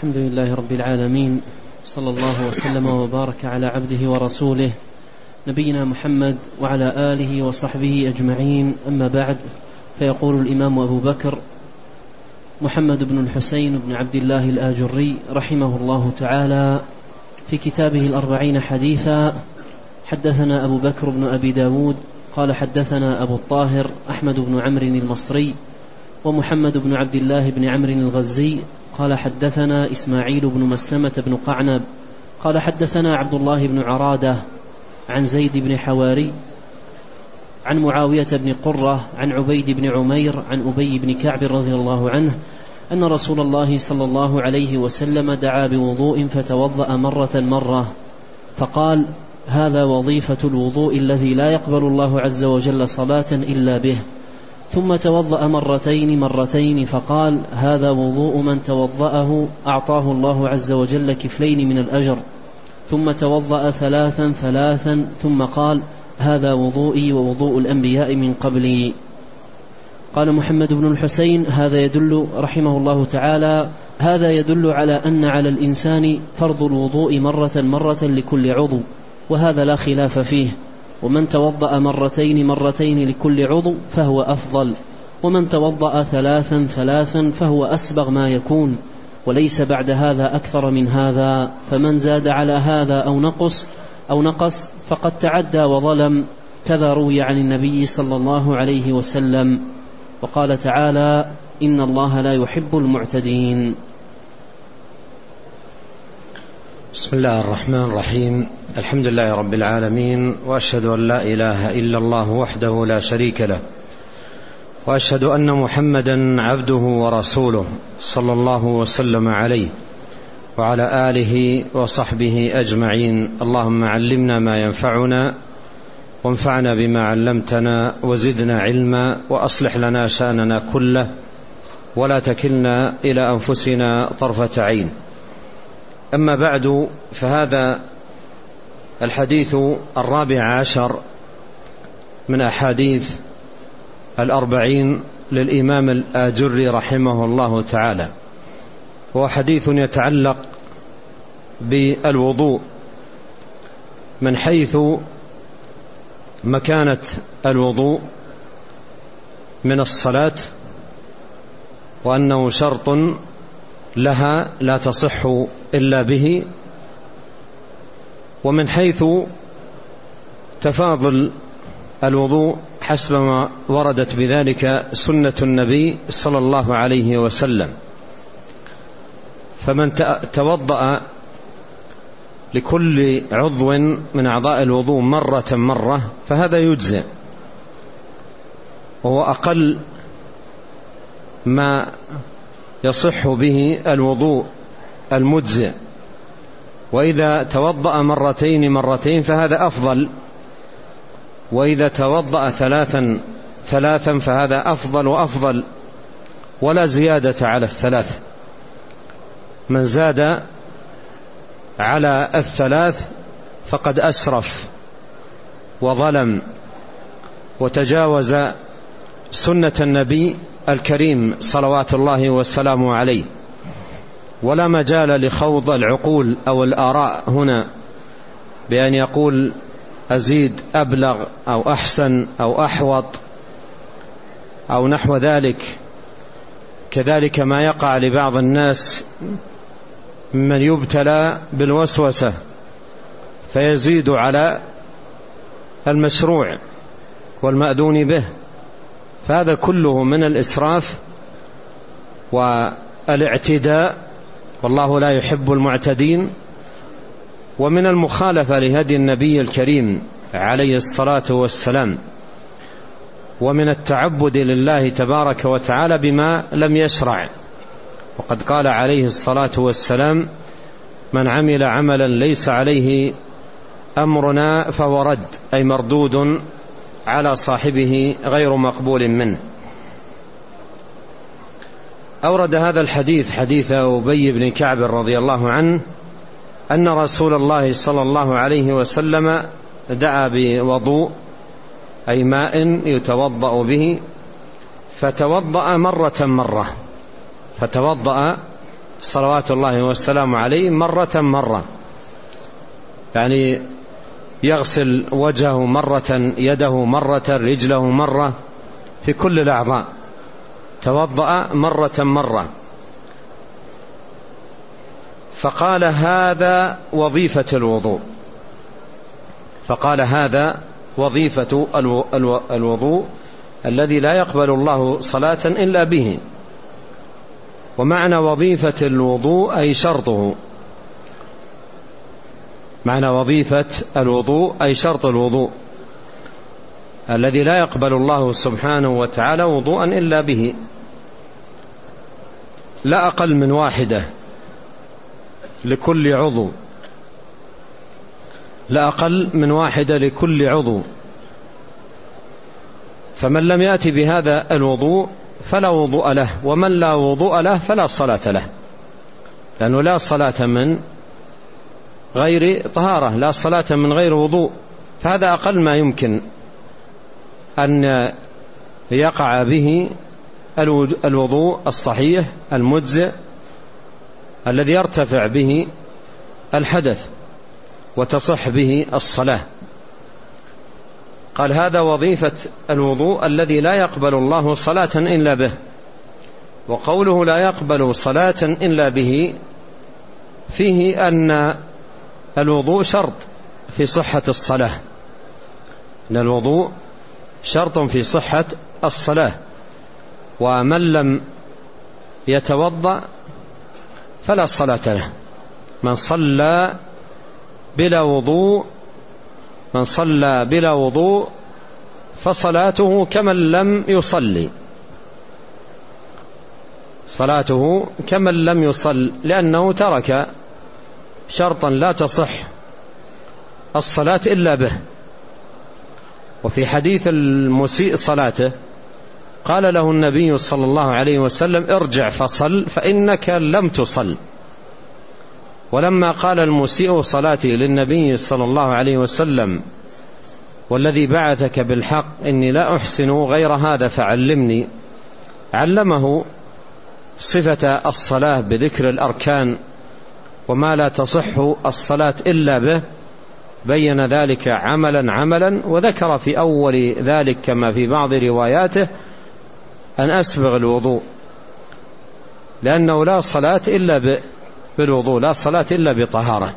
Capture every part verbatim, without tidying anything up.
الحمد لله رب العالمين، صلى الله وسلم وبارك على عبده ورسوله نبينا محمد وعلى آله وصحبه أجمعين. أما بعد، فيقول الإمام أبو بكر محمد بن الحسين بن عبد الله الآجري رحمه الله تعالى في كتابه الأربعين حديثا: حدثنا أبو بكر بن أبي داود قال حدثنا أبو الطاهر أحمد بن عمرو المصري ومحمد بن عبد الله بن عمرو الغزي قال حدثنا إسماعيل بن مسلمة بن قعنب قال حدثنا عبد الله بن عرادة عن زيد بن حواري عن معاوية بن قرة عن عبيد بن عمير عن أبي بن كعب رضي الله عنه أن رسول الله صلى الله عليه وسلم دعا بوضوء فتوضأ مرة مرة فقال: هذا وظيفة الوضوء الذي لا يقبل الله عز وجل صلاة إلا به. ثم توضأ مرتين مرتين فقال: هذا وضوء من توضأه أعطاه الله عز وجل كفلين من الأجر. ثم توضأ ثلاثا ثلاثا ثم قال: هذا وضوئي ووضوء الأنبياء من قبلي. قال محمد بن الحسين: هذا يدل رحمه الله تعالى هذا يدل على أن على الإنسان فرض الوضوء مرة مرة لكل عضو، وهذا لا خلاف فيه، ومن توضأ مرتين مرتين لكل عضو فهو أفضل، ومن توضأ ثلاثا ثلاثا فهو أسبغ ما يكون، وليس بعد هذا أكثر من هذا، فمن زاد على هذا أو نقص أو نقص فقد تعدى وظلم، كذا روي عن النبي صلى الله عليه وسلم. وقال تعالى: إن الله لا يحب المعتدين. بسم الله الرحمن الرحيم. الحمد لله رب العالمين، وأشهد أن لا إله إلا الله وحده لا شريك له، وأشهد أن محمدا عبده ورسوله صلى الله وسلم عليه وعلى آله وصحبه أجمعين. اللهم علمنا ما ينفعنا وانفعنا بما علمتنا وزدنا علما، وأصلح لنا شأننا كله ولا تكلنا إلى أنفسنا طرفة عين. أما بعد، فهذا الحديث الرابع عشر من أحاديث الأربعين للإمام الآجري رحمه الله تعالى، هو حديث يتعلق بالوضوء من حيث مكانة الوضوء من الصلاة، وأنه شرط لها لا تصح إلا به، ومن حيث تفاضل الوضوء حسب ما وردت بذلك سنة النبي صلى الله عليه وسلم. فمن توضأ لكل عضو من أعضاء الوضوء مرة مرة فهذا يجزئ، وهو أقل ما يصح به الوضوء المجزئ. وإذا توضأ مرتين مرتين فهذا أفضل، وإذا توضأ ثلاثا ثلاثا فهذا أفضل وأفضل، ولا زيادة على الثلاث. من زاد على الثلاث فقد أسرف وظلم وتجاوز سنة النبي الكريم صلوات الله وسلامه عليه. ولا مجال لخوض العقول أو الآراء هنا بأن يقول أزيد أبلغ أو أحسن أو أحوط أو نحو ذلك. كذلك ما يقع لبعض الناس من يبتلى بالوسوسة فيزيد على المشروع والمأذون به، فهذا كله من الإسراف والاعتداء، والله لا يحب المعتدين، ومن المخالفة لهدي النبي الكريم عليه الصلاة والسلام، ومن التعبد لله تبارك وتعالى بما لم يشرع. وقد قال عليه الصلاة والسلام: من عمل عملا ليس عليه أمرنا فهو رد، أي مردود على صاحبه غير مقبول منه. أورد هذا الحديث حديث أبي بن كعب رضي الله عنه أن رسول الله صلى الله عليه وسلم دعا بوضوء، أي ماء يتوضأ به، فتوضأ مرة مرة فتوضأ صلوات الله والسلام عليه مرة مرة، يعني يغسل وجهه مرة، يده مرة، رجله مرة، في كل الأعضاء، توضأ مرة مرة. فقال هذا وظيفة الوضوء، فقال هذا وظيفة الوضوء الذي لا يقبل الله صلاة إلا به. ومعنى وظيفة الوضوء أي شرطه، معنى وظيفة الوضوء أي شرط الوضوء الذي لا يقبل الله سبحانه وتعالى وضوءا إلا به، لا أقل من واحدة لكل عضو، لا أقل من واحدة لكل عضو. فمن لم يأتي بهذا الوضوء فلا وضوء له، ومن لا وضوء له فلا صلاة له، لأنه لا صلاة من غير طهارة، لا صلاة من غير وضوء. فهذا أقل ما يمكن أن يقع به الوضوء الصحيح المجزئ الذي يرتفع به الحدث وتصح به الصلاة. قال هذا وظيفة الوضوء الذي لا يقبل الله صلاة إلا به. وقوله لا يقبل صلاة إلا به فيه أن الوضوء شرط في صحة الصلاة، أن الوضوء شرط في صحة الصلاة، ومن لم يتوضأ فلا صلاة له. من صلى بلا وضوء من صلى بلا وضوء فصلاته كمن لم يصلي، صلاته كمن لم يصل، لأنه ترك شرطا لا تصح الصلاة إلا به. وفي حديث المسيء صلاته قال له النبي صلى الله عليه وسلم ارجع فصل فإنك لم تصل. ولما قال المسيء صلاتي للنبي صلى الله عليه وسلم والذي بعثك بالحق إني لا أحسن غير هذا فعلمني، علمه صفة الصلاة بذكر الأركان وما لا تصح الصلاة إلا به، بين ذلك عملا عملا، وذكر في أول ذلك كما في بعض رواياته أن أسبغ الوضوء، لأنه لا صلاة إلا بالوضوء، لا صلاة إلا بطهارة.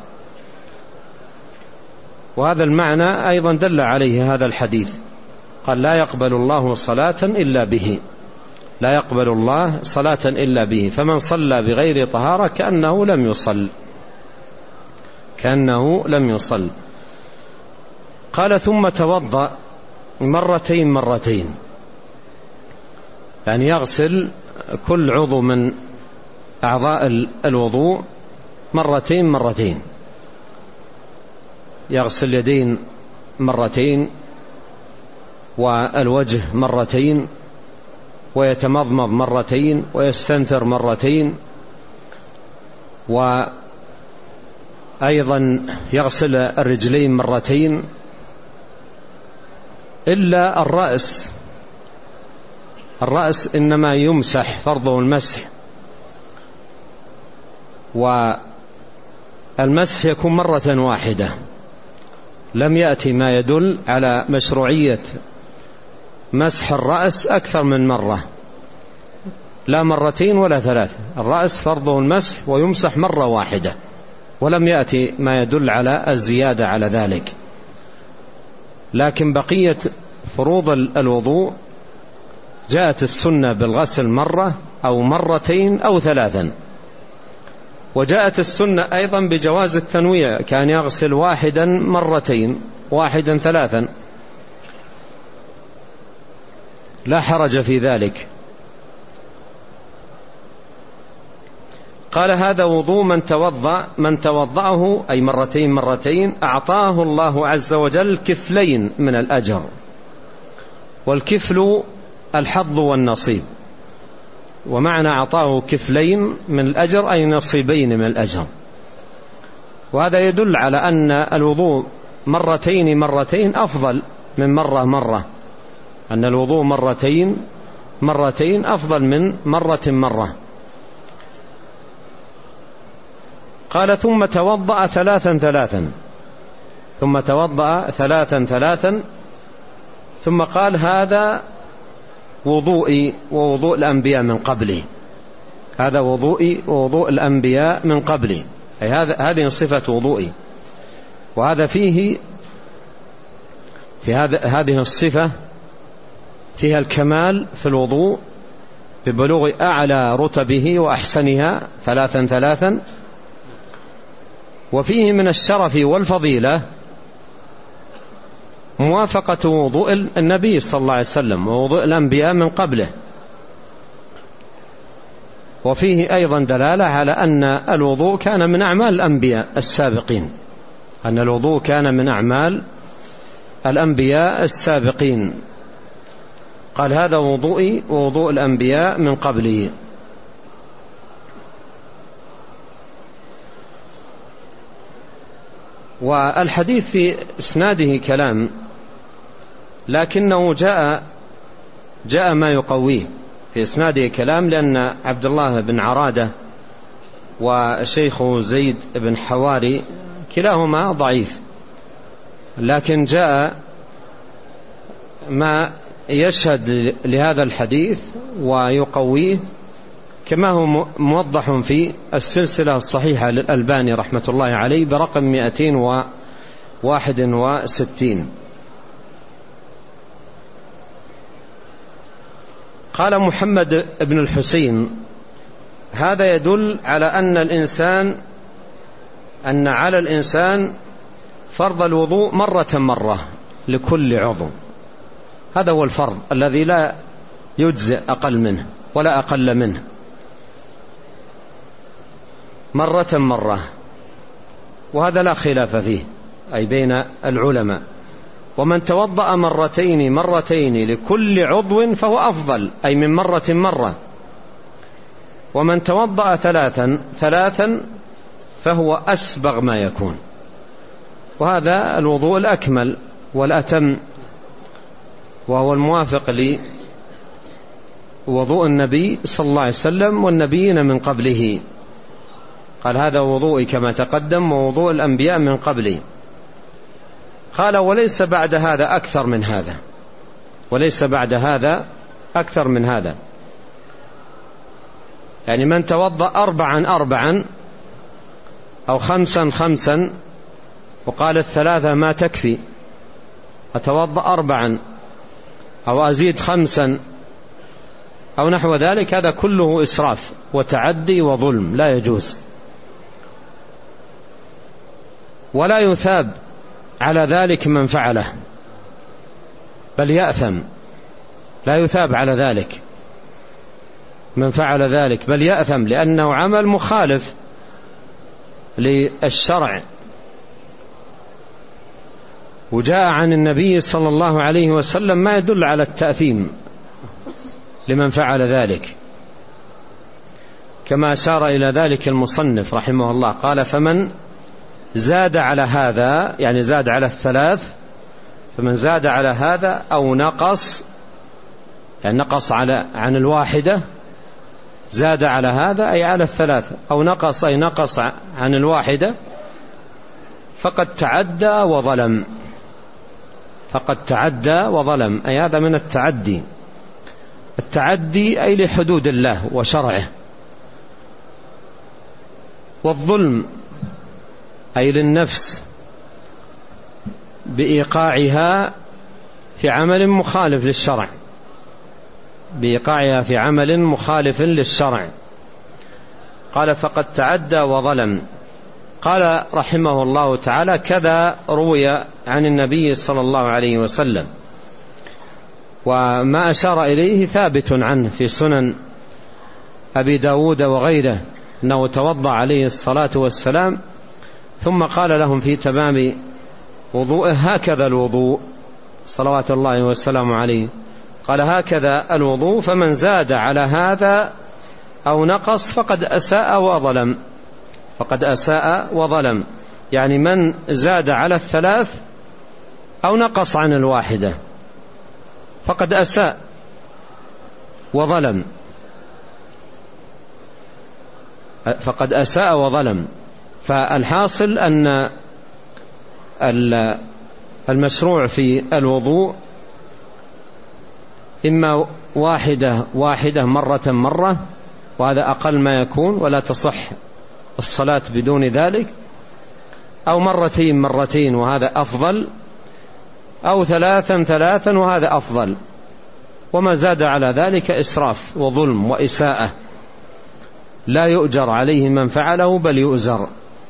وهذا المعنى أيضا دل عليه هذا الحديث، قال لا يقبل الله صلاة إلا به، لا يقبل الله صلاة إلا به. فمن صلى بغير طهارة كأنه لم يصل، كأنه لم يصل. قال ثم توضأ مرتين مرتين، يعني يغسل كل عضو من أعضاء الوضوء مرتين مرتين، يغسل اليدين مرتين والوجه مرتين، ويتمضمض مرتين، ويستنثر مرتين، وأيضا يغسل الرجلين مرتين، إلا الرأس. الرأس إنما يمسح، فرضه المسح، والمسح يكون مرة واحدة. لم يأتي ما يدل على مشروعية مسح الرأس أكثر من مرة، لا مرتين ولا ثلاثة. الرأس فرضه المسح ويمسح مرة واحدة، ولم يأتي ما يدل على الزيادة على ذلك. لكن بقية فروض الوضوء جاءت السنة بالغسل مرة أو مرتين أو ثلاثا، وجاءت السنة أيضا بجواز التنويع، كان يغسل واحدا مرتين، واحدا ثلاثا، لا حرج في ذلك. قال هذا وضوء من توضأ من توضأه أي مرتين مرتين أعطاه الله عز وجل كفلين من الأجر. والكفل الحظ والنصيب، ومعنى أعطاه كفلين من الأجر أي نصيبين من الأجر. وهذا يدل على أن الوضوء مرتين مرتين أفضل من مرة مرة، أن الوضوء مرتين مرتين أفضل من مرة مرة. قال ثم توضأ ثلاثا ثلاثا ثم توضأ ثلاثا ثلاثا ثم قال هذا وضوئي ووضوء الأنبياء من قبلي، هذا وضوئي ووضوء الأنبياء من قبلي، أي هذا هذه صفة وضوئي. وهذا فيه في هذا هذه الصفة فيها الكمال في الوضوء ببلوغ أعلى رتبه وأحسنها ثلاثا ثلاثا، وفيه من الشرف والفضيلة موافقة وضوء النبي صلى الله عليه وسلم ووضوء الأنبياء من قبله. وفيه أيضا دلالة على أن الوضوء كان من أعمال الأنبياء السابقين، أن الوضوء كان من أعمال الأنبياء السابقين. قال هذا وضوئي ووضوء الأنبياء من قبلي. والحديث في إسناده كلام، لكنه جاء جاء ما يقويه. في إسناده كلام لأن عبد الله بن عرادة وشيخه زيد بن حواري كلاهما ضعيف، لكن جاء ما يشهد لهذا الحديث ويقويه كما هو موضح في السلسلة الصحيحة للألباني رحمة الله عليه برقم مئتين وواحد وستين. قال محمد بن الحسين هذا يدل على أن الإنسان أن على الإنسان فرض الوضوء مرة مرة لكل عضو، هذا هو الفرض الذي لا يجزئ أقل منه ولا أقل منه، مرة مرة، وهذا لا خلاف فيه أي بين العلماء. ومن توضأ مرتين مرتين لكل عضو فهو أفضل، أي من مرة مرة. ومن توضأ ثلاثا ثلاثا فهو أسبغ ما يكون، وهذا الوضوء الأكمل والأتم، وهو الموافق لوضوء النبي صلى الله عليه وسلم والنبيين من قبله. قال هذا وضوئي كما تقدم ووضوء الأنبياء من قبلي. قال وليس بعد هذا أكثر من هذا، وليس بعد هذا أكثر من هذا، يعني من توضأ أربعا أربعا أو خمسا خمسا وقال الثلاثة ما تكفي، أتوضأ أربعا أو أزيد خمسا أو نحو ذلك، هذا كله إسراف وتعدي وظلم لا يجوز، ولا يثاب على ذلك من فعله، بل يأثم، لا يثاب على ذلك من فعل ذلك، بل يأثم لأنه عمل مخالف للشرع. وجاء عن النبي صلى الله عليه وسلم ما يدل على التأثيم لمن فعل ذلك، كما أشار إلى ذلك المصنف رحمه الله. قال فمن زاد على هذا، يعني زاد على الثلاث، فمن زاد على هذا أو نقص، يعني نقص على عن الواحدة، زاد على هذا أي على الثلاثة، أو نقص أي نقص عن الواحدة، فقد تعدى وظلم، فقد تعدى وظلم، أي هذا من التعدي. التعدي أي لحدود الله وشرعه، والظلم أي للنفس بإيقاعها في عمل مخالف للشرع، بإيقاعها في عمل مخالف للشرع. قال فقد تعدى وظلم. قال رحمه الله تعالى كذا روي عن النبي صلى الله عليه وسلم، وما أشار إليه ثابت عنه في سنن أبي داود وغيره، أنه توضأ عليه الصلاة والسلام ثم قال لهم في تمام وضوءه هكذا الوضوء صلوات الله وسلامه عليه، قال هكذا الوضوء، فمن زاد على هذا أو نقص فقد أساء وظلم، فقد أساء وظلم، يعني من زاد على الثلاث أو نقص عن الواحدة فقد أساء وظلم، فقد أساء وظلم. فالحاصل أن المشروع في الوضوء إما واحدة واحدة مرة مرة، وهذا أقل ما يكون ولا تصح الصلاة بدون ذلك، أو مرتين مرتين وهذا أفضل، أو ثلاثا ثلاثا وهذا أفضل، وما زاد على ذلك إسراف وظلم وإساءة لا يؤجر عليه من فعله بل يؤزر.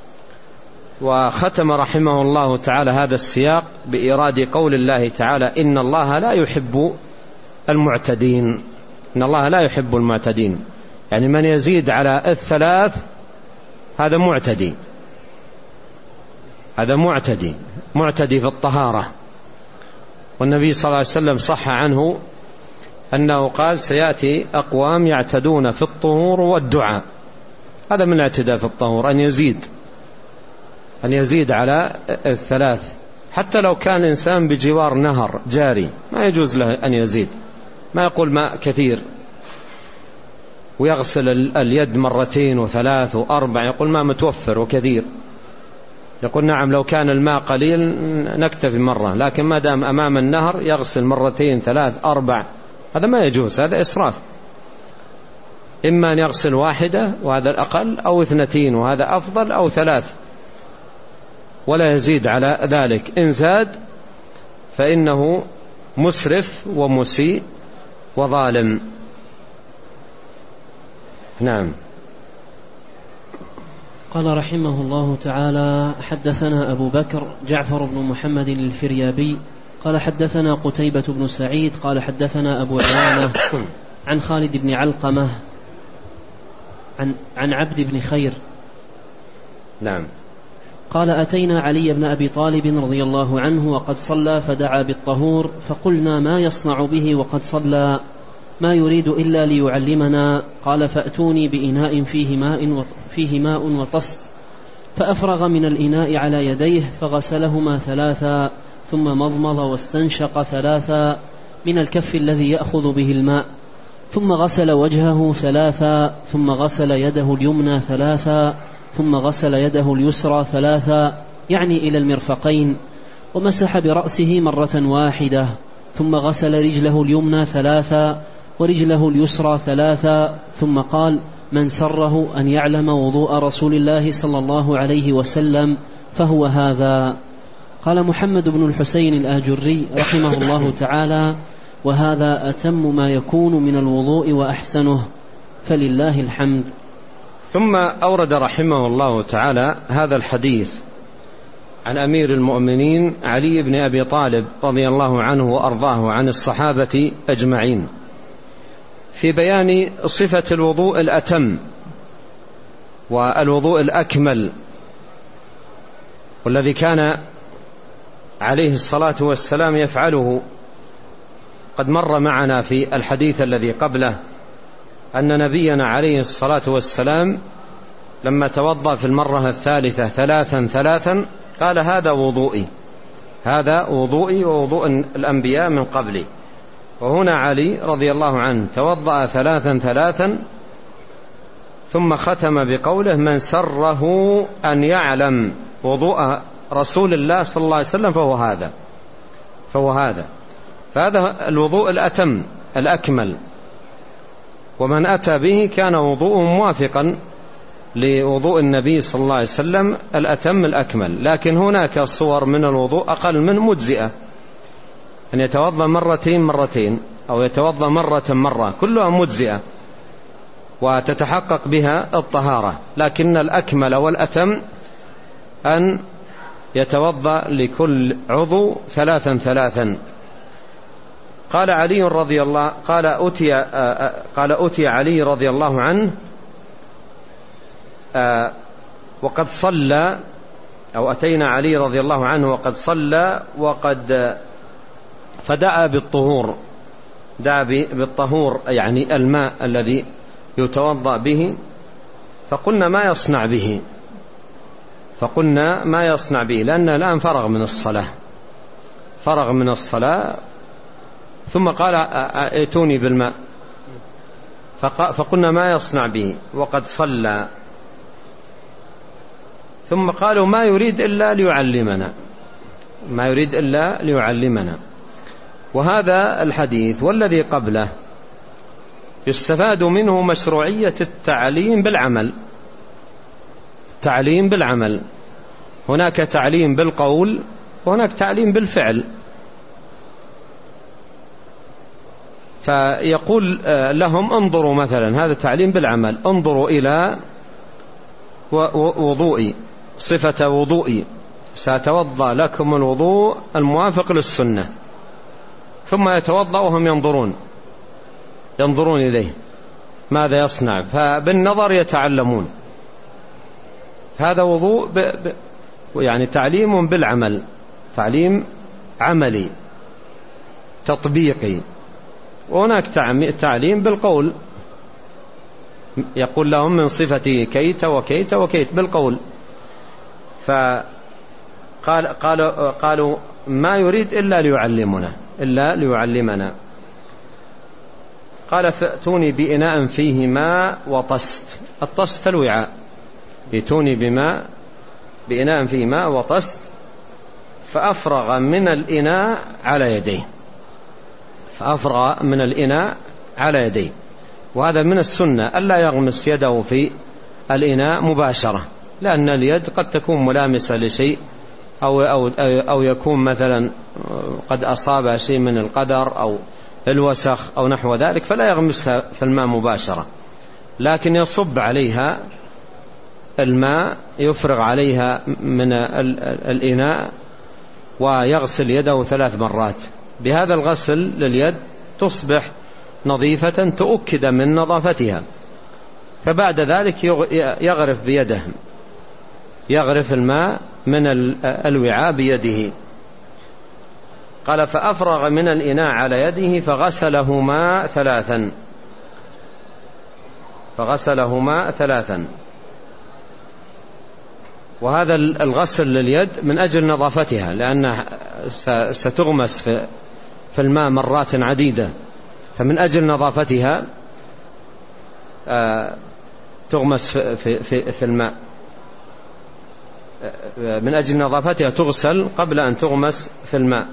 وختم رحمه الله تعالى هذا السياق بإيراد قول الله تعالى: إن الله لا يحب المعتدين. إن الله لا يحب المعتدين، يعني من يزيد على الثلاث هذا معتدي، هذا معتدي معتدي في الطهارة. والنبي صلى الله عليه وسلم صح عنه أنه قال: سيأتي أقوام يعتدون في الطهور والدعاء. هذا من الاعتداء في الطهور، أن يزيد أن يزيد على الثلاث، حتى لو كان إنسان بجوار نهر جاري ما يجوز له أن يزيد، ما يقول ماء كثير ويغسل اليد مرتين وثلاث وأربع، يقول ماء متوفر وكثير، يقول نعم لو كان الماء قليل نكتفي مرة، لكن ما دام أمام النهر يغسل مرتين ثلاث أربع، هذا ما يجوز، هذا إسراف. إما أن يغسل واحدة وهذا الأقل، أو اثنتين وهذا أفضل، أو ثلاث ولا يزيد على ذلك. إن زاد فإنه مسرف ومسيء وظالم. نعم. قال رحمه الله تعالى: حدثنا أبو بكر جعفر بن محمد الفريابي قال حدثنا قتيبة بن سعيد قال حدثنا أبو عوانة عن خالد بن علقمة عن, عن عبد بن خير. نعم. قال: أتينا علي بن أبي طالب رضي الله عنه وقد صلى فدعا بالطهور، فقلنا: ما يصنع به وقد صلى؟ ما يريد إلا ليعلمنا. قال: فأتوني بإناء فيه ماء, فيه ماء وطست، فأفرغ من الإناء على يديه فغسلهما ثلاثا، ثم مضمض واستنشق ثلاثا من الكف الذي يأخذ به الماء، ثم غسل وجهه ثلاثا، ثم غسل يده اليمنى ثلاثا، ثم غسل يده اليسرى ثلاثا يعني إلى المرفقين، ومسح برأسه مرة واحدة، ثم غسل رجله اليمنى ثلاثا ورجله اليسرى ثلاثا، ثم قال: من سره أن يعلم وضوء رسول الله صلى الله عليه وسلم فهو هذا. قال محمد بن الحسين الآجري رحمه الله تعالى: وهذا أتم ما يكون من الوضوء وأحسنه، فلله الحمد. ثم أورد رحمه الله تعالى هذا الحديث عن أمير المؤمنين علي بن أبي طالب رضي الله عنه وأرضاه عن الصحابة أجمعين في بيان صفة الوضوء الأتم والوضوء الأكمل، والذي كان عليه الصلاة والسلام يفعله. قد مر معنا في الحديث الذي قبله أن نبينا عليه الصلاة والسلام لما توضأ في المرة الثالثة ثلاثا ثلاثا قال: هذا وضوئي، هذا وضوئي ووضوء الأنبياء من قبلي. وهنا علي رضي الله عنه توضأ ثلاثا ثلاثا ثم ختم بقوله: من سره أن يعلم وضوء رسول الله صلى الله عليه وسلم فهو هذا فهو هذا فهذا الوضوء الأتم الأكمل، ومن أتى به كان وضوءه موافقا لوضوء النبي صلى الله عليه وسلم الأتم الأكمل. لكن هناك صور من الوضوء أقل من مجزئة، أن يتوضأ مرتين مرتين أو يتوضأ مرة مرة، كلها مجزئة وتتحقق بها الطهارة. لكن الأكمل والأتم أن يتوضأ لكل عضو ثلاثا ثلاثا. قال علي رضي الله قال أتي قال أتي علي رضي الله عنه وقد صلى، أو أتينا علي رضي الله عنه وقد صلى وقد فدعا بالطهور، دعا بالطهور يعني الماء الذي يتوضأ به، فقلنا ما يصنع به فقلنا ما يصنع به لأن الآن فرغ من الصلاة فرغ من الصلاة ثم قال: ائتوني بالماء، فقلنا ما يصنع به وقد صلى. ثم قالوا ما يريد إلا ليعلمنا، ما يريد إلا ليعلمنا. وهذا الحديث والذي قبله يستفاد منه مشروعية التعليم بالعمل. تعليم بالعمل، هناك تعليم بالقول وهناك تعليم بالفعل. فيقول لهم انظروا مثلا، هذا تعليم بالعمل، انظروا إلى وضوئي، صفة وضوئي، سأتوضأ لكم الوضوء الموافق للسنة. ثم يتوضأ وهم ينظرون ينظرون إليه ماذا يصنع، فبالنظر يتعلمون. هذا وضوء ب... ب... يعني تعليم بالعمل، تعليم عملي تطبيقي. وهناك تعليم بالقول، يقول لهم من صفتي كيت وكيت وكيت بالقول. فقال قالوا, قالوا ما يريد إلا ليعلمنا إلا ليعلمنا. قال فأتوني بإناء فيه ماء وطست. الطست الوعاء. ائتوني بماء بإناء فيه ماء وطست. فأفرغ من الإناء على يديه فأفرغ من الإناء على يديه. وهذا من السنة ألا يغمس يده في الإناء مباشرة، لأن اليد قد تكون ملامسة لشيء أو, أو, أو يكون مثلا قد أصاب شيء من القدر أو الوسخ أو نحو ذلك، فلا يغمسها في الماء مباشرة، لكن يصب عليها الماء، يفرغ عليها من الإناء ويغسل يده ثلاث مرات. بهذا الغسل لليد تصبح نظيفة تؤكد من نظافتها. فبعد ذلك يغرف بيده، يغرف الماء من الوعاء بيده. قال فأفرغ من الإناء على يده فغسلهما ثلاثا فغسلهما ثلاثا وهذا الغسل لليد من أجل نظافتها، لأنها ستغمس في الماء مرات عديدة، فمن أجل نظافتها تغمس في, في, في الماء، من أجل نظافتها تغسل قبل أن تغمس في الماء.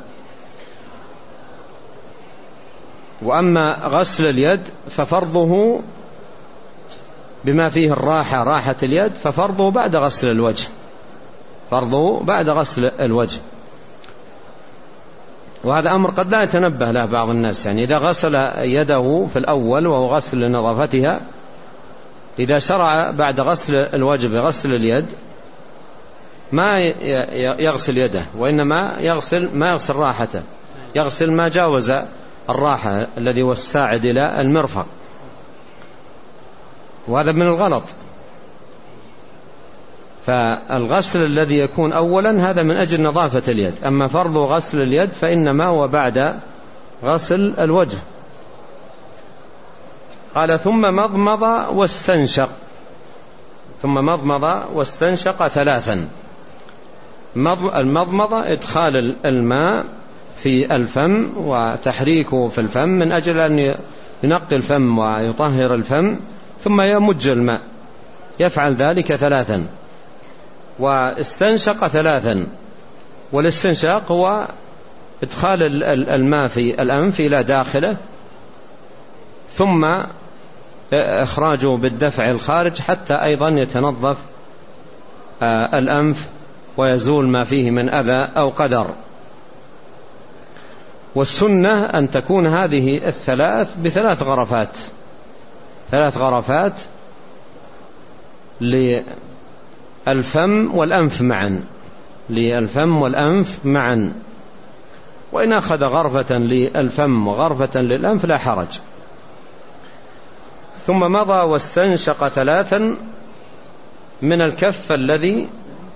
وأما غسل اليد ففرضه بما فيه الراحة، راحة اليد، ففرضه بعد غسل الوجه فرضه بعد غسل الوجه. وهذا أمر قد لا يتنبه له بعض الناس، يعني إذا غسل يده في الأول وهو غسل لنظافتها، إذا شرع بعد غسل الوجه بغسل اليد ما يغسل يده، وإنما يغسل ما يغسل راحته، يغسل ما جاوز الراحة الذي هو الساعد إلى المرفق، وهذا من الغلط. فالغسل الذي يكون أولا هذا من أجل نظافة اليد، أما فرض غسل اليد فإنما هو بعد غسل الوجه. قال ثم مضمض واستنشق ثم مضمض واستنشق ثلاثا. المضمضة إدخال الماء في الفم وتحريكه في الفم من أجل أن ينقي الفم ويطهر الفم، ثم يمج الماء، يفعل ذلك ثلاثا. واستنشق ثلاثا، والاستنشاق هو إدخال الماء في الأنف إلى داخله ثم إخراجه بالدفع الخارج حتى أيضا يتنظف الأنف ويزول ما فيه من أذى أو قدر. والسنة أن تكون هذه الثلاث بثلاث غرفات ثلاث غرفات للفم والأنف معا للفم والأنف معا وإن أخذ غرفة للفم وغرفة للأنف لا حرج. ثم مضى واستنشق ثلاثا من الكف الذي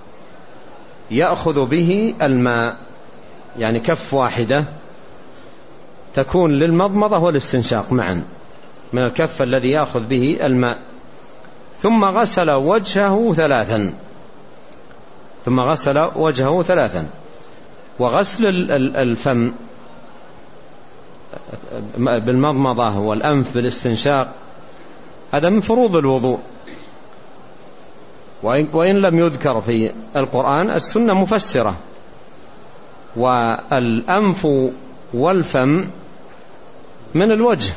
يأخذ به الماء، يعني كف واحدة تكون للمضمضة والاستنشاق معا من الكف الذي يأخذ به الماء. ثم غسل وجهه ثلاثا ثم غسل وجهه ثلاثا وغسل الفم بالمضمضة والأنف بالاستنشاق هذا من فروض الوضوء، وإن لم يذكر في القرآن السنة مفسرة. والأنف والفم من الوجه،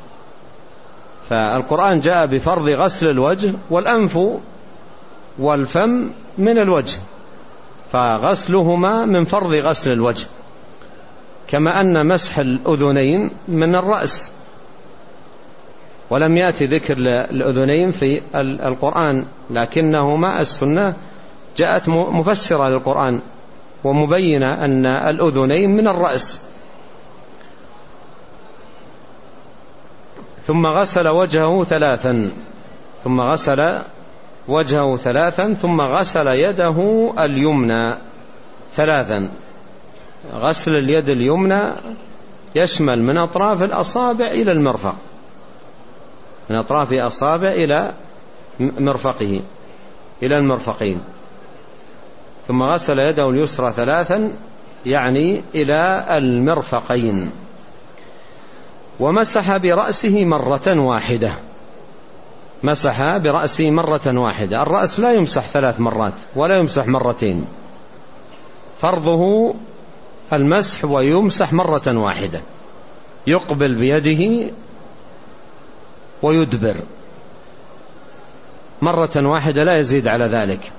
فالقرآن جاء بفرض غسل الوجه، والأنف والفم من الوجه، فغسلهما من فرض غسل الوجه، كما أن مسح الأذنين من الرأس، ولم يأتي ذكر الأذنين في القرآن، لكنهما السنة جاءت مفسرة للقرآن ومبينة أن الأذنين من الرأس. ثم غسل وجهه ثلاثا ثم غسل وجهه ثلاثا ثم غسل يده اليمنى ثلاثا. غسل اليد اليمنى يشمل من أطراف الأصابع إلى المرفق، من أطراف أصابع إلى مرفقه إلى المرفقين. ثم غسل يده اليسرى ثلاثا يعني إلى المرفقين. ومسح برأسه مرة واحدة، مسح برأسه مرة واحدة. الرأس لا يمسح ثلاث مرات ولا يمسح مرتين، فرضه المسح ويمسح مرة واحدة، يقبل بيده ويدبر مرة واحدة لا يزيد على ذلك.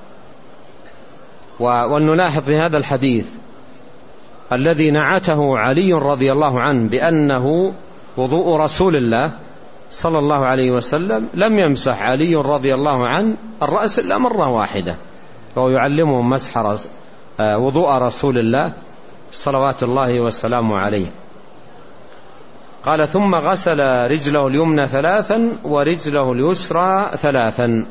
ونلاحظ في هذا الحديث الذي نعته علي رضي الله عنه بأنه وضوء رسول الله صلى الله عليه وسلم، لم يمسح علي رضي الله عنه الرأس إلا مرة واحدة، وهو يعلمهم مسح وضوء رسول الله صلوات الله والسلام عليه. قال ثم غسل رجله اليمنى ثلاثا ورجله اليسرى ثلاثا.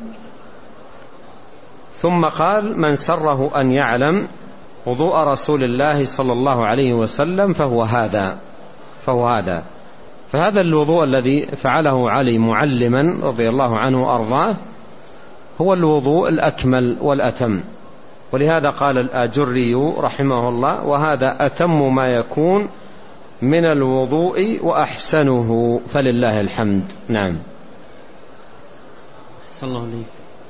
ثم قال من سره أن يعلم وضوء رسول الله صلى الله عليه وسلم فهو هذا فهو هذا فهذا الوضوء الذي فعله علي معلما رضي الله عنه وأرضاه هو الوضوء الأكمل والأتم. ولهذا قال الآجري رحمه الله وهذا أتم ما يكون من الوضوء وأحسنه فلله الحمد. نعم. أحسن الله عليك.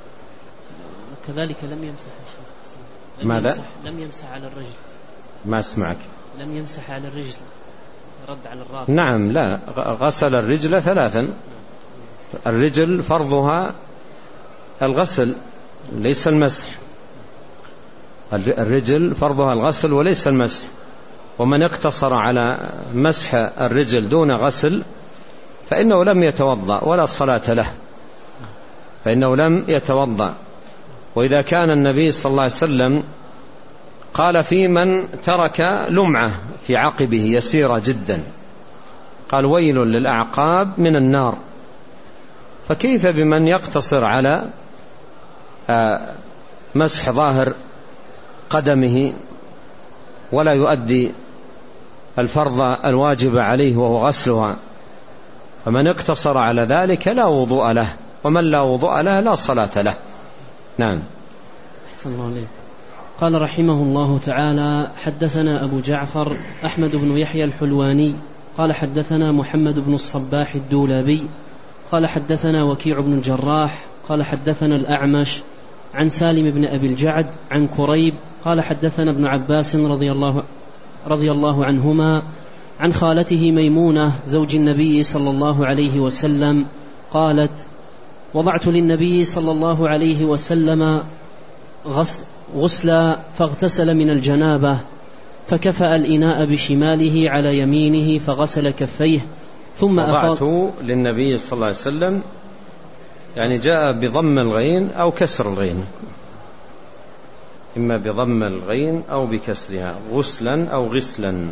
وكذلك لم يمسح لم ماذا؟ يمسح لم يمسح على الرجل. ما أسمعك. لم يمسح على الرجل، رد على الرافع. نعم، لا، غسل الرجل ثلاثا. الرجل فرضها الغسل ليس المسح، الرجل فرضها الغسل وليس المسح. ومن اقتصر على مسح الرجل دون غسل فإنه لم يتوضأ ولا صلاة له، فإنه لم يتوضأ. وإذا كان النبي صلى الله عليه وسلم قال في من ترك لمعة في عقبه يسيرة جدا، قال ويل للأعقاب من النار، فكيف بمن يقتصر على مسح ظاهر قدمه ولا يؤدي الفرض الواجب عليه وهو غسلها؟ فمن اقتصر على ذلك لا وضوء له، ومن لا وضوء له لا صلاة له. نعم. أحسن الله عليك. قال رحمه الله تعالى حدثنا أبو جعفر أحمد بن يحيى الحلواني قال حدثنا محمد بن الصباح الدولابي قال حدثنا وكيع بن الجراح قال حدثنا الأعمش عن سالم بن أبي الجعد عن كريب قال حدثنا ابن عباس رضي الله, رضي الله عنهما عن خالته ميمونة زوج النبي صلى الله عليه وسلم قالت وضعت للنبي صلى الله عليه وسلم غسلا فاغتسل من الجنابة فكفأ الإناء بشماله على يمينه فغسل كفيه ثم وضعت للنبي صلى الله عليه وسلم يعني جاء بضم الغين أو كسر الغين، إما بضم الغين أو بكسرها، غسلا أو غسلا.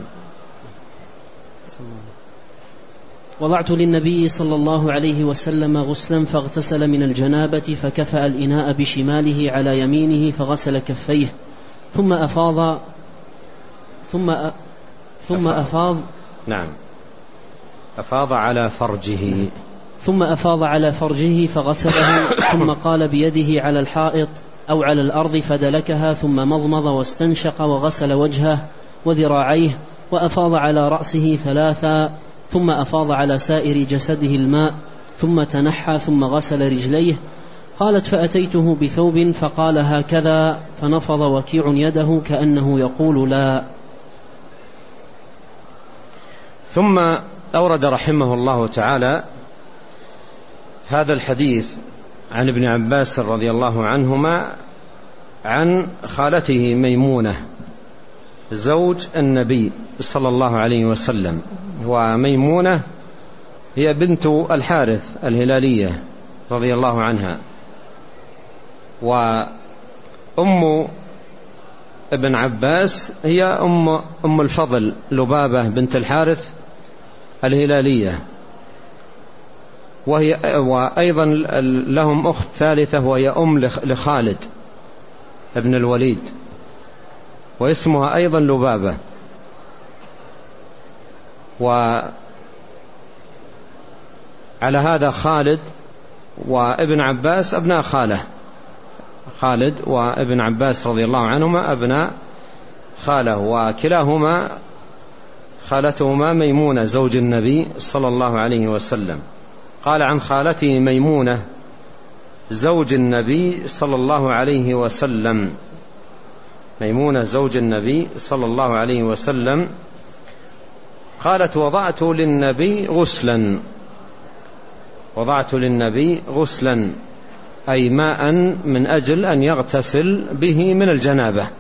وضعت للنبي صلى الله عليه وسلم غسلا فاغتسل من الجنابة فكفأ الإناء بشماله على يمينه فغسل كفيه ثم أفاض ثم أ... ثم أفاض نعم أفاض على فرجه ثم أفاض على فرجه فغسله ثم قال بيده على الحائط أو على الأرض فدلكها ثم مضمض واستنشق وغسل وجهه وذراعيه وأفاض على رأسه ثلاثا ثم أفاض على سائر جسده الماء ثم تنحى ثم غسل رجليه قالت فأتيته بثوب فقال هكذا، فنفض وكيع يده كأنه يقول لا. ثم أورد رحمه الله تعالى هذا الحديث عن ابن عباس رضي الله عنهما عن خالته ميمونة زوج النبي صلى الله عليه وسلم. وميمونة هي بنت الحارث الهلالية رضي الله عنها، وأم ابن عباس هي أم, أم الفضل لبابة بنت الحارث الهلالية، وهي وأيضا لهم أخت ثالثة وهي أم لخالد ابن الوليد واسمها أيضا لبابة. وعلى هذا خالد وابن عباس أبناء خالة، خالد وابن عباس رضي الله عنهما أبناء خالة، وكلاهما خالتهما ميمونة زوج النبي صلى الله عليه وسلم. قال عن خالته ميمونة زوج النبي صلى الله عليه وسلم، ميمونة زوج النبي صلى الله عليه وسلم قالت وضعت للنبي غسلا، وضعت للنبي غسلا أي ماء من أجل أن يغتسل به من الجنابة،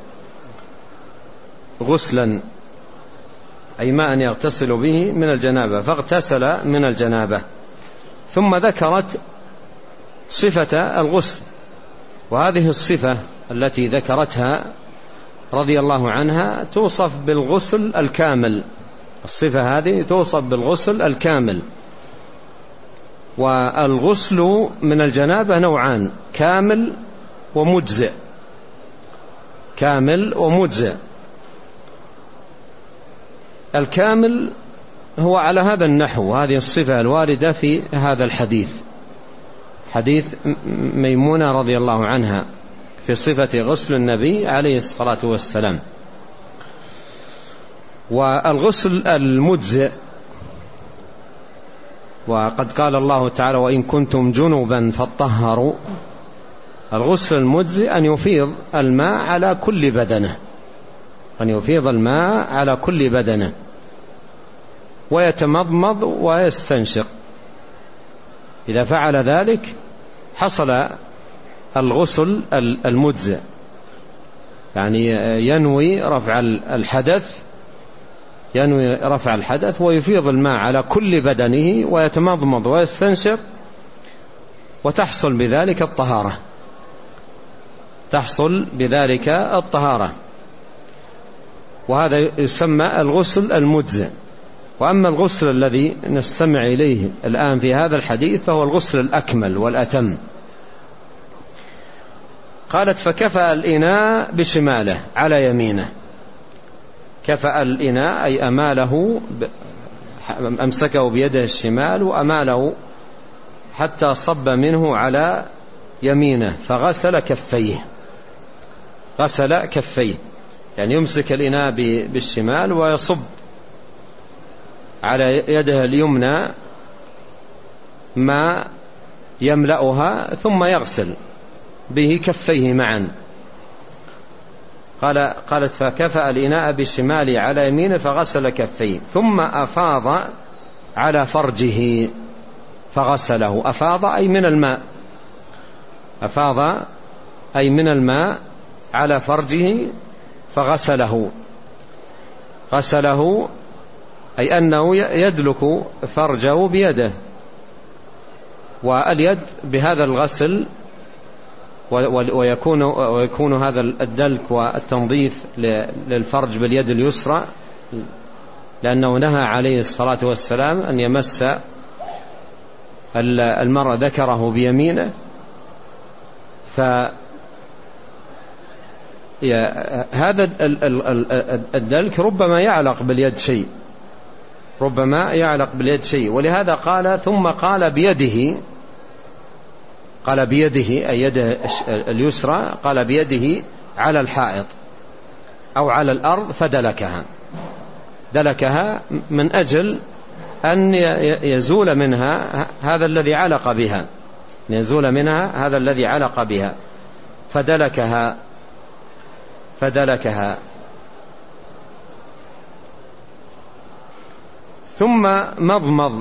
غسلا أي ماء يغتسل به من الجنابة، فاغتسل من الجنابة. ثم ذكرت صفة الغسل، وهذه الصفة التي ذكرتها رضي الله عنها توصف بالغسل الكامل، الصفة هذه توصف بالغسل الكامل. والغسل من الجنابة نوعان، كامل ومجزئ، كامل ومجزئ. الكامل هو على هذا النحو، هذه الصفة الواردة في هذا الحديث، حديث ميمونة رضي الله عنها في صفة غسل النبي عليه الصلاة والسلام. والغسل المجزئ، وقد قال الله تعالى وإن كنتم جنبا فاطهروا، الغسل المجزئ أن يفيض الماء على كل بدنه، أن يفيض الماء على كل بدنه ويتمضمض ويستنشق. إذا فعل ذلك حصل الغسل المجزئ، يعني ينوي رفع الحدث، ينوي رفع الحدث ويفيض الماء على كل بدنه ويتمضمض ويستنشق، وتحصل بذلك الطهارة، تحصل بذلك الطهارة، وهذا يسمى الغسل المجزئ. وأما الغسل الذي نستمع إليه الآن في هذا الحديث فهو الغسل الأكمل والأتم. قالت فكفأ الإناء بشماله على يمينه، كفأ الإناء أي أماله، أمسكه بيده الشمال وأماله حتى صب منه على يمينه، فغسل كفيه، غسل كفيه، يعني يمسك الإناء بالشمال ويصب على يده اليمنى ما يملأها ثم يغسل به كفيه معا. قال قالت فكفأ الإناء بالشمال على يمينه فغسل كفيه، ثم أفاض على فرجه فغسله. أفاض أي من الماء، أفاض أي من الماء على فرجه فغسله، غسله أي أنه يدلك فرجه بيده، واليد بهذا الغسل ويكون, ويكون هذا الدلك والتنظيف للفرج باليد اليسرى، لأنه نهى عليه الصلاة والسلام أن يمس المرء ذكره بيمينه. فهذا الدلك ربما يعلق باليد شيء، ربما يعلق باليد شيء، ولهذا قال ثم قال بيده، قال بيده أي يده اليسرى، قال بيده على الحائط أو على الأرض فدلكها، دلكها من أجل أن يزول منها هذا الذي علق بها، يزول منها هذا الذي علق بها، فدلكها فدلكها ثم مضمض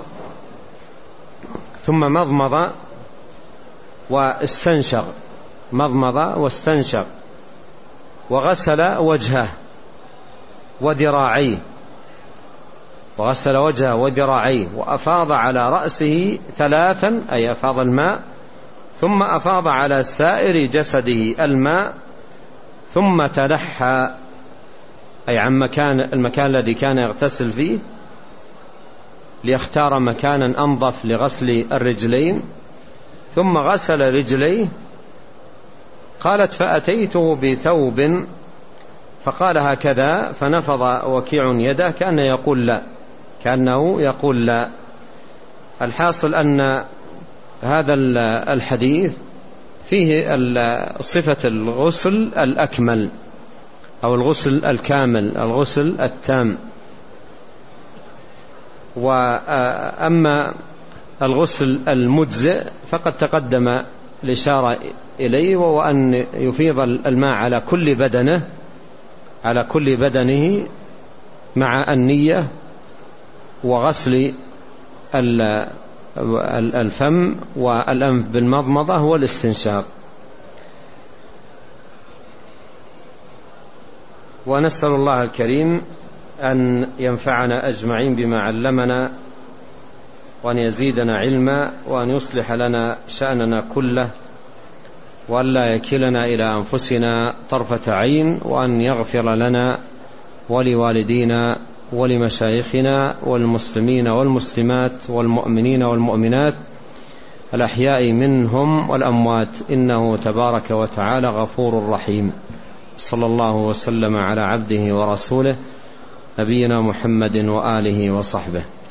ثم مضمض واستنشق، مضمض واستنشق، وغسل وجهه وذراعيه وغسل وجهه وذراعيه وأفاض على رأسه ثلاثا، أي أفاض الماء، ثم أفاض على سائر جسده الماء، ثم تنحى، أي عن مكان المكان الذي كان يغتسل فيه، ليختار مكانا أنظف لغسل الرجلين، ثم غسل رجليه. قالت فأتيته بثوب فقال هكذا، فنفض وكيع يده كأنه يقول لا كأنه يقول لا. الحاصل أن هذا الحديث فيه صفة الغسل الأكمل أو الغسل الكامل، الغسل التام. وأما الغسل المجزئ فقد تقدم الإشارة إليه، وهو أن يفيض الماء على كل بدنه على كل بدنه مع النية، وغسل الفم والأنف بالمضمضة والاستنشاق. ونسأل الله الكريم أن ينفعنا أجمعين بما علمنا، وأن يزيدنا علما، وأن يصلح لنا شأننا كله، وأن لا يكلنا إلى أنفسنا طرفة عين، وأن يغفر لنا ولوالدينا ولمشايخنا والمسلمين والمسلمات والمؤمنين والمؤمنات الأحياء منهم والأموات، إنه تبارك وتعالى غفور رحيم. صلى الله وسلم على عبده ورسوله نبينا محمد وآله وصحبه.